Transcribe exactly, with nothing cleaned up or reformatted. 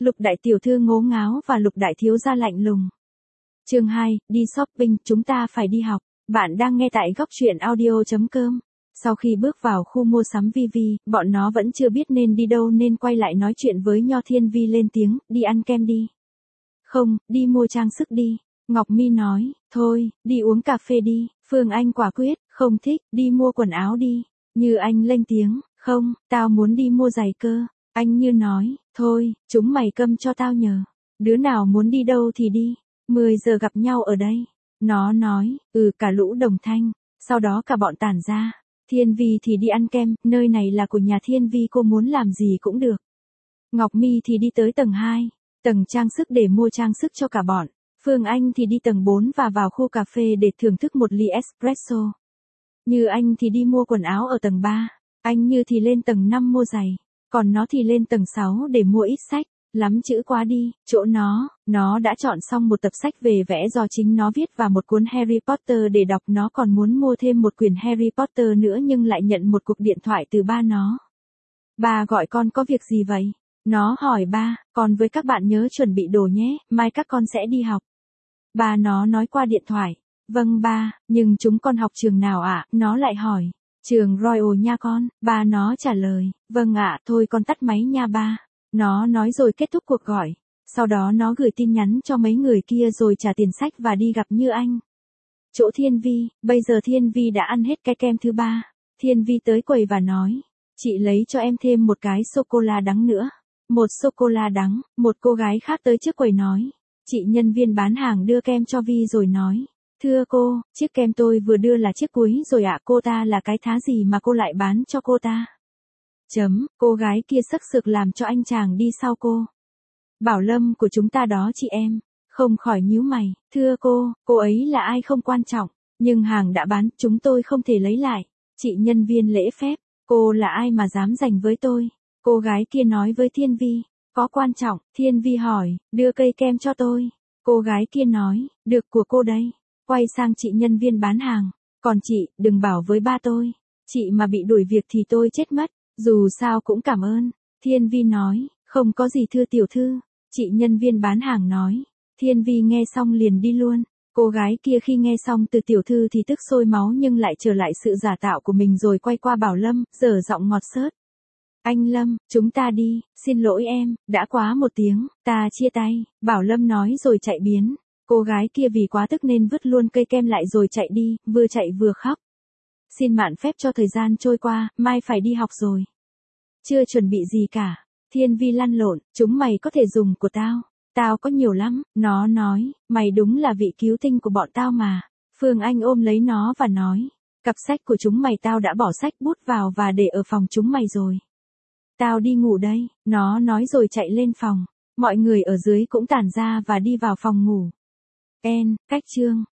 Lục đại tiểu thư ngố ngáo và Lục đại thiếu gia lạnh lùng. Chương hai, đi shopping, chúng ta phải đi học. Bạn đang nghe tại góc truyện audio chấm com. Sau khi bước vào khu mua sắm Vi Vi, bọn nó vẫn chưa biết nên đi đâu nên quay lại nói chuyện với Nho Thiên Vi lên tiếng, đi ăn kem đi. Không, đi mua trang sức đi. Ngọc Mi nói, thôi, đi uống cà phê đi. Phương Anh quả quyết, không thích, đi mua quần áo đi. Như Anh lên tiếng, không, tao muốn đi mua giày cơ. Anh Như nói, thôi, chúng mày câm cho tao nhờ. Đứa nào muốn đi đâu thì đi. mười giờ gặp nhau ở đây. Nó nói, ừ cả lũ đồng thanh. Sau đó cả bọn tản ra. Thiên Vi thì đi ăn kem, nơi này là của nhà Thiên Vi, cô muốn làm gì cũng được. Ngọc Mi thì đi tới tầng hai, tầng trang sức để mua trang sức cho cả bọn. Phương Anh thì đi tầng bốn và vào khu cà phê để thưởng thức một ly espresso. Như Anh thì đi mua quần áo ở tầng ba, Anh Như thì lên tầng năm mua giày, còn nó thì lên tầng sáu để mua ít sách. Lắm chữ quá đi, chỗ nó, nó đã chọn xong một tập sách về vẽ do chính nó viết và một cuốn Harry Potter để đọc. Nó còn muốn mua thêm một quyển Harry Potter nữa nhưng lại nhận một cuộc điện thoại từ ba nó. Ba gọi con có việc gì vậy? Nó hỏi ba, con với các bạn nhớ chuẩn bị đồ nhé, mai các con sẽ đi học. Ba nó nói qua điện thoại, vâng ba, nhưng chúng con học trường nào ạ? Nó lại hỏi, trường Royal nha con. Ba nó trả lời, vâng ạ, thôi con tắt máy nha ba. Nó nói rồi kết thúc cuộc gọi. Sau đó nó gửi tin nhắn cho mấy người kia rồi trả tiền sách và đi gặp Như Anh. Chỗ Thiên Vi, bây giờ Thiên Vi đã ăn hết cái kem thứ ba. Thiên Vi tới quầy và nói, chị lấy cho em thêm một cái sô-cô-la đắng nữa. Một sô-cô-la đắng, một cô gái khác tới trước quầy nói. Chị nhân viên bán hàng đưa kem cho Vi rồi nói, thưa cô, chiếc kem tôi vừa đưa là chiếc cuối rồi ạ. Cô ta là cái thá gì mà cô lại bán cho cô ta? Chấm, cô gái kia sắc sược làm cho anh chàng đi sau cô. Bảo Lâm của chúng ta đó chị em. Không khỏi nhíu mày, thưa cô, cô ấy là ai không quan trọng, nhưng hàng đã bán, chúng tôi không thể lấy lại. Chị nhân viên lễ phép, cô là ai mà dám giành với tôi? Cô gái kia nói với Thiên Vi, có quan trọng. Thiên Vi hỏi, đưa cây kem cho tôi. Cô gái kia nói, được của cô đây. Quay sang chị nhân viên bán hàng, còn chị, đừng bảo với ba tôi. Chị mà bị đuổi việc thì tôi chết mất. Dù sao cũng cảm ơn. Thiên Vi nói, không có gì thưa tiểu thư. Chị nhân viên bán hàng nói. Thiên Vi nghe xong liền đi luôn. Cô gái kia khi nghe xong từ tiểu thư thì tức sôi máu nhưng lại trở lại sự giả tạo của mình rồi quay qua Bảo Lâm, dở giọng ngọt xớt. Anh Lâm, chúng ta đi, xin lỗi em, đã quá một tiếng, ta chia tay. Bảo Lâm nói rồi chạy biến. Cô gái kia vì quá tức nên vứt luôn cây kem lại rồi chạy đi, vừa chạy vừa khóc. Xin mạn phép cho thời gian trôi qua, mai phải đi học rồi. Chưa chuẩn bị gì cả. Thiên Vi lăn lộn, chúng mày có thể dùng của tao. Tao có nhiều lắm. Nó nói, mày đúng là vị cứu tinh của bọn tao mà. Phương Anh ôm lấy nó và nói, cặp sách của chúng mày tao đã bỏ sách bút vào và để ở phòng chúng mày rồi. Tao đi ngủ đây. Nó nói rồi chạy lên phòng. Mọi người ở dưới cũng tản ra và đi vào phòng ngủ. En, cách chương.